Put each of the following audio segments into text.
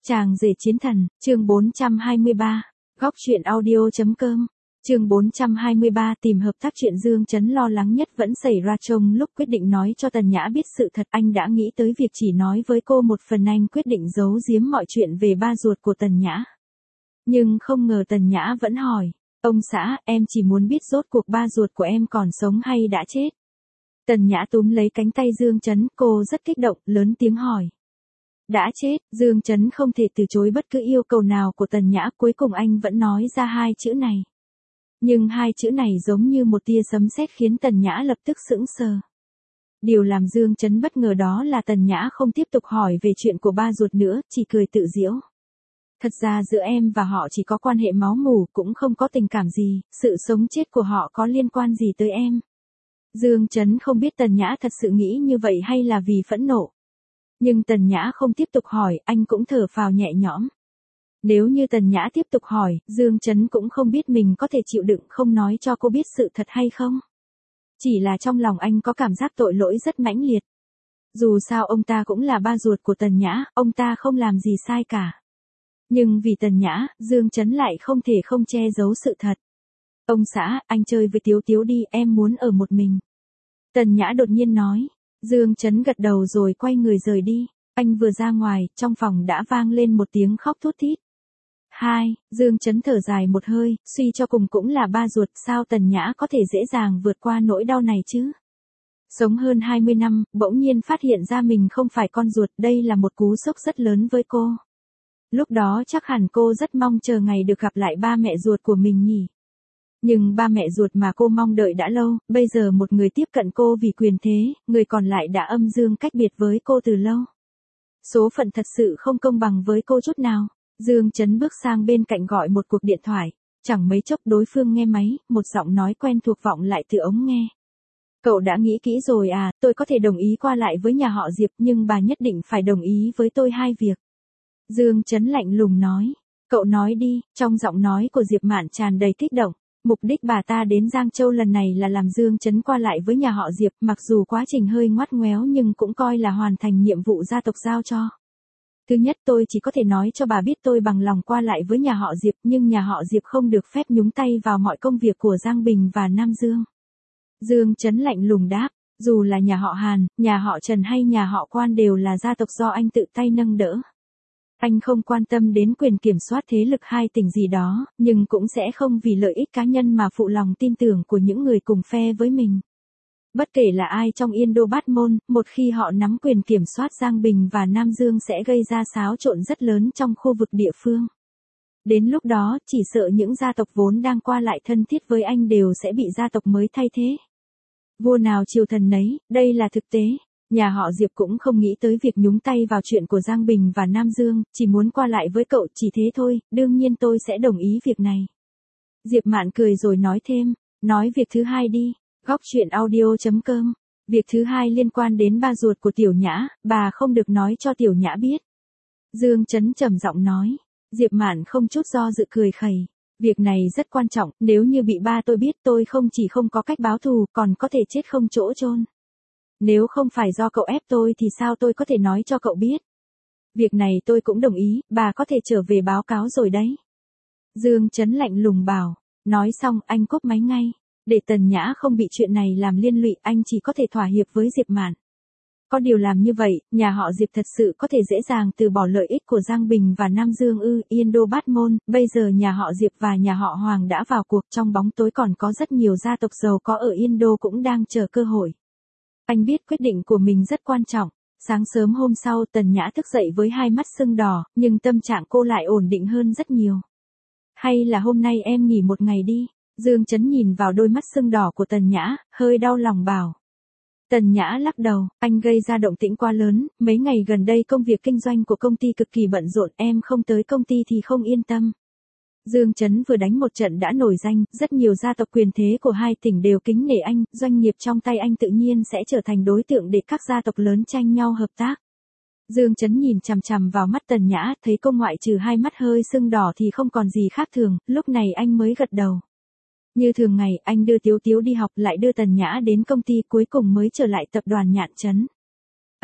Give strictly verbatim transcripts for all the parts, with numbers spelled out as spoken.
Chàng rể chiến thần, chương bốn trăm hai mươi ba, góc truyện audio.com, chương bốn trăm hai mươi ba tìm hợp tác chuyện Dương Chấn lo lắng nhất vẫn xảy ra trong lúc quyết định nói cho Tần Nhã biết sự thật. Anh đã nghĩ tới việc chỉ nói với cô một phần, anh quyết định giấu giếm mọi chuyện về ba ruột của Tần Nhã. Nhưng không ngờ Tần Nhã vẫn hỏi, ông xã, em chỉ muốn biết rốt cuộc ba ruột của em còn sống hay đã chết. Tần Nhã túm lấy cánh tay Dương Chấn, cô rất kích động, lớn tiếng hỏi. Đã chết. Dương Chấn không thể từ chối bất cứ yêu cầu nào của Tần Nhã, cuối cùng anh vẫn nói ra hai chữ này. Nhưng hai chữ này giống như một tia sấm sét khiến Tần Nhã lập tức sững sờ. Điều làm Dương Chấn bất ngờ đó là Tần Nhã không tiếp tục hỏi về chuyện của ba ruột nữa, chỉ cười tự giễu. Thật ra giữa em và họ chỉ có quan hệ máu mủ, cũng không có tình cảm gì, sự sống chết của họ có liên quan gì tới em. Dương Chấn không biết Tần Nhã thật sự nghĩ như vậy hay là vì phẫn nộ. Nhưng Tần Nhã không tiếp tục hỏi, anh cũng thở phào nhẹ nhõm. Nếu như Tần Nhã tiếp tục hỏi, Dương Chấn cũng không biết mình có thể chịu đựng không nói cho cô biết sự thật hay không. Chỉ là trong lòng anh có cảm giác tội lỗi rất mãnh liệt. Dù sao ông ta cũng là ba ruột của Tần Nhã, ông ta không làm gì sai cả. Nhưng vì Tần Nhã, Dương Chấn lại không thể không che giấu sự thật. Ông xã, anh chơi với Tiếu Tiếu đi, em muốn ở một mình. Tần Nhã đột nhiên nói. Dương Chấn gật đầu rồi quay người rời đi. Anh vừa ra ngoài, trong phòng đã vang lên một tiếng khóc thút thít. Hai, Dương Chấn thở dài một hơi, suy cho cùng cũng là ba ruột, sao Tần Nhã có thể dễ dàng vượt qua nỗi đau này chứ? Sống hơn hai mươi năm, bỗng nhiên phát hiện ra mình không phải con ruột, đây là một cú sốc rất lớn với cô. Lúc đó chắc hẳn cô rất mong chờ ngày được gặp lại ba mẹ ruột của mình nhỉ. Nhưng ba mẹ ruột mà cô mong đợi đã lâu, bây giờ một người tiếp cận cô vì quyền thế, người còn lại đã âm dương cách biệt với cô từ lâu. Số phận thật sự không công bằng với cô chút nào. Dương Chấn bước sang bên cạnh gọi một cuộc điện thoại, chẳng mấy chốc đối phương nghe máy, một giọng nói quen thuộc vọng lại từ ống nghe. Cậu đã nghĩ kỹ rồi à, tôi có thể đồng ý qua lại với nhà họ Diệp nhưng bà nhất định phải đồng ý với tôi hai việc. Dương Chấn lạnh lùng nói, cậu nói đi, trong giọng nói của Diệp Mạn tràn đầy kích động. Mục đích bà ta đến Giang Châu lần này là làm Dương Chấn qua lại với nhà họ Diệp, mặc dù quá trình hơi ngoắt ngoéo nhưng cũng coi là hoàn thành nhiệm vụ gia tộc giao cho. Thứ nhất, tôi chỉ có thể nói cho bà biết tôi bằng lòng qua lại với nhà họ Diệp, nhưng nhà họ Diệp không được phép nhúng tay vào mọi công việc của Giang Bình và Nam Dương. Dương Chấn lạnh lùng đáp, dù là nhà họ Hàn, nhà họ Trần hay nhà họ Quan đều là gia tộc do anh tự tay nâng đỡ. Anh không quan tâm đến quyền kiểm soát thế lực hai tỉnh gì đó, nhưng cũng sẽ không vì lợi ích cá nhân mà phụ lòng tin tưởng của những người cùng phe với mình. Bất kể là ai trong Yên Đô Bát Môn, một khi họ nắm quyền kiểm soát Giang Bình và Nam Dương sẽ gây ra xáo trộn rất lớn trong khu vực địa phương. Đến lúc đó, chỉ sợ những gia tộc vốn đang qua lại thân thiết với anh đều sẽ bị gia tộc mới thay thế. Vua nào triều thần nấy, đây là thực tế. Nhà họ Diệp cũng không nghĩ tới việc nhúng tay vào chuyện của Giang Bình và Nam Dương, chỉ muốn qua lại với cậu, chỉ thế thôi, đương nhiên tôi sẽ đồng ý việc này. Diệp Mạn cười rồi nói thêm, nói việc thứ hai đi, góc truyện audio.com. Việc thứ hai liên quan đến ba ruột của Tiểu Nhã, bà không được nói cho Tiểu Nhã biết. Dương Chấn trầm giọng nói, Diệp Mạn không chút do dự cười khẩy. Việc này rất quan trọng, nếu như bị ba tôi biết tôi không chỉ không có cách báo thù, còn có thể chết không chỗ chôn. Nếu không phải do cậu ép tôi thì sao tôi có thể nói cho cậu biết. Việc này tôi cũng đồng ý, bà có thể trở về báo cáo rồi đấy. Dương Chấn lạnh lùng bảo, nói xong anh cúp máy ngay. Để Tần Nhã không bị chuyện này làm liên lụy, anh chỉ có thể thỏa hiệp với Diệp Mạn. Có điều làm như vậy, nhà họ Diệp thật sự có thể dễ dàng từ bỏ lợi ích của Giang Bình và Nam Dương ư? Yên Đô Bát Môn, bây giờ nhà họ Diệp và nhà họ Hoàng đã vào cuộc, trong bóng tối còn có rất nhiều gia tộc giàu có ở Yên Đô cũng đang chờ cơ hội. Anh biết quyết định của mình rất quan trọng. Sáng sớm hôm sau Tần Nhã thức dậy với hai mắt sưng đỏ, nhưng tâm trạng cô lại ổn định hơn rất nhiều. Hay là hôm nay em nghỉ một ngày đi? Dương Chấn nhìn vào đôi mắt sưng đỏ của Tần Nhã, hơi đau lòng bảo. Tần Nhã lắc đầu, anh gây ra động tĩnh quá lớn, mấy ngày gần đây công việc kinh doanh của công ty cực kỳ bận rộn, em không tới công ty thì không yên tâm. Dương Chấn vừa đánh một trận đã nổi danh, rất nhiều gia tộc quyền thế của hai tỉnh đều kính nể anh, doanh nghiệp trong tay anh tự nhiên sẽ trở thành đối tượng để các gia tộc lớn tranh nhau hợp tác. Dương Chấn nhìn chằm chằm vào mắt Tần Nhã, thấy cô ngoại trừ hai mắt hơi sưng đỏ thì không còn gì khác thường, lúc này anh mới gật đầu. Như thường ngày, anh đưa Tiếu Tiếu đi học lại đưa Tần Nhã đến công ty cuối cùng mới trở lại tập đoàn Nhạn Trấn.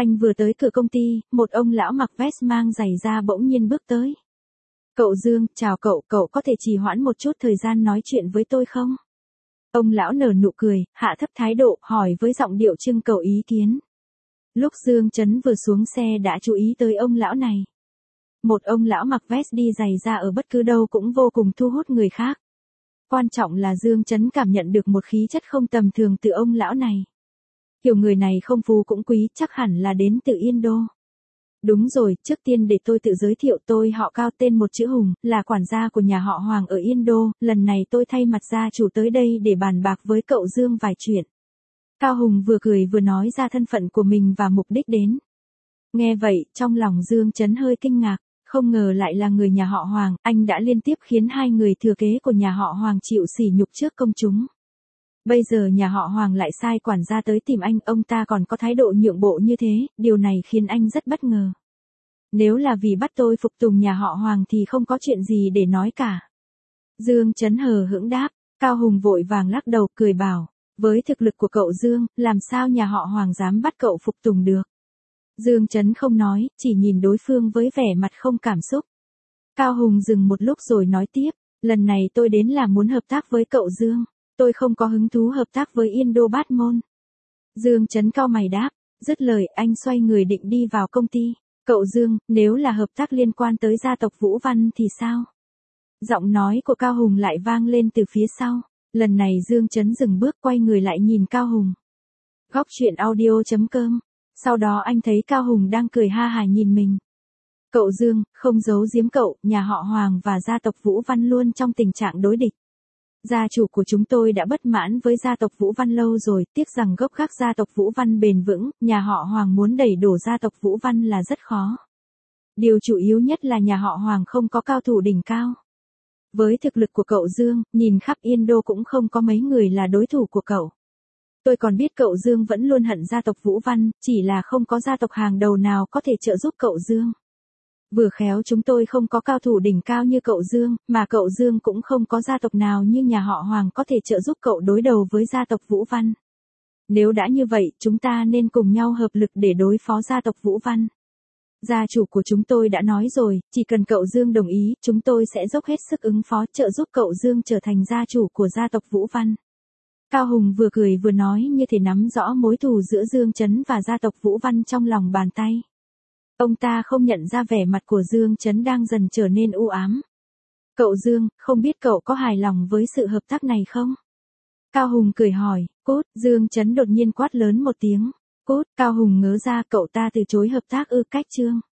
Anh vừa tới cửa công ty, một ông lão mặc vest mang giày da bỗng nhiên bước tới. Cậu Dương, chào cậu, cậu có thể trì hoãn một chút thời gian nói chuyện với tôi không? Ông lão nở nụ cười, hạ thấp thái độ, hỏi với giọng điệu trưng cầu ý kiến. Lúc Dương Chấn vừa xuống xe đã chú ý tới ông lão này. Một ông lão mặc vest đi giày da ở bất cứ đâu cũng vô cùng thu hút người khác. Quan trọng là Dương Chấn cảm nhận được một khí chất không tầm thường từ ông lão này. Kiểu người này không phú cũng quý, chắc hẳn là đến từ Yên Đô. Đúng rồi, trước tiên để tôi tự giới thiệu, tôi họ Cao, tên một chữ Hùng, là quản gia của nhà họ Hoàng ở Yên Đô, lần này tôi thay mặt gia chủ tới đây để bàn bạc với cậu Dương vài chuyện. Cao Hùng vừa cười vừa nói ra thân phận của mình và mục đích đến. Nghe vậy, trong lòng Dương Chấn hơi kinh ngạc, không ngờ lại là người nhà họ Hoàng, anh đã liên tiếp khiến hai người thừa kế của nhà họ Hoàng chịu sỉ nhục trước công chúng. Bây giờ nhà họ Hoàng lại sai quản gia tới tìm anh, ông ta còn có thái độ nhượng bộ như thế, điều này khiến anh rất bất ngờ. Nếu là vì bắt tôi phục tùng nhà họ Hoàng thì không có chuyện gì để nói cả. Dương Chấn hờ hững đáp, Cao Hùng vội vàng lắc đầu cười bảo, với thực lực của cậu Dương, làm sao nhà họ Hoàng dám bắt cậu phục tùng được. Dương Chấn không nói, chỉ nhìn đối phương với vẻ mặt không cảm xúc. Cao Hùng dừng một lúc rồi nói tiếp, lần này tôi đến là muốn hợp tác với cậu Dương. Tôi không có hứng thú hợp tác với Yên Đô Bát Môn. Dương Chấn cau mày đáp, dứt lời anh xoay người định đi vào công ty. Cậu Dương, nếu là hợp tác liên quan tới gia tộc Vũ Văn thì sao? Giọng nói của Cao Hùng lại vang lên từ phía sau. Lần này Dương Chấn dừng bước quay người lại nhìn Cao Hùng. Góc truyện audio chấm com. Sau đó anh thấy Cao Hùng đang cười ha hả nhìn mình. Cậu Dương, không giấu giếm cậu, nhà họ Hoàng và gia tộc Vũ Văn luôn trong tình trạng đối địch. Gia chủ của chúng tôi đã bất mãn với gia tộc Vũ Văn lâu rồi, tiếc rằng gốc gác gia tộc Vũ Văn bền vững, nhà họ Hoàng muốn đẩy đổ gia tộc Vũ Văn là rất khó. Điều chủ yếu nhất là nhà họ Hoàng không có cao thủ đỉnh cao. Với thực lực của cậu Dương, nhìn khắp Yên Đô cũng không có mấy người là đối thủ của cậu. Tôi còn biết cậu Dương vẫn luôn hận gia tộc Vũ Văn, chỉ là không có gia tộc hàng đầu nào có thể trợ giúp cậu Dương. Vừa khéo chúng tôi không có cao thủ đỉnh cao như cậu Dương, mà cậu Dương cũng không có gia tộc nào như nhà họ Hoàng có thể trợ giúp cậu đối đầu với gia tộc Vũ Văn. Nếu đã như vậy, chúng ta nên cùng nhau hợp lực để đối phó gia tộc Vũ Văn. Gia chủ của chúng tôi đã nói rồi, chỉ cần cậu Dương đồng ý, chúng tôi sẽ dốc hết sức ứng phó trợ giúp cậu Dương trở thành gia chủ của gia tộc Vũ Văn. Cao Hùng vừa cười vừa nói như thể nắm rõ mối thù giữa Dương Chấn và gia tộc Vũ Văn trong lòng bàn tay. Ông ta không nhận ra vẻ mặt của Dương Chấn đang dần trở nên u ám. Cậu Dương, không biết cậu có hài lòng với sự hợp tác này không? Cao Hùng cười hỏi, cút, Dương Chấn đột nhiên quát lớn một tiếng. Cút, Cao Hùng ngớ ra, cậu ta từ chối hợp tác ư? Cách Trương.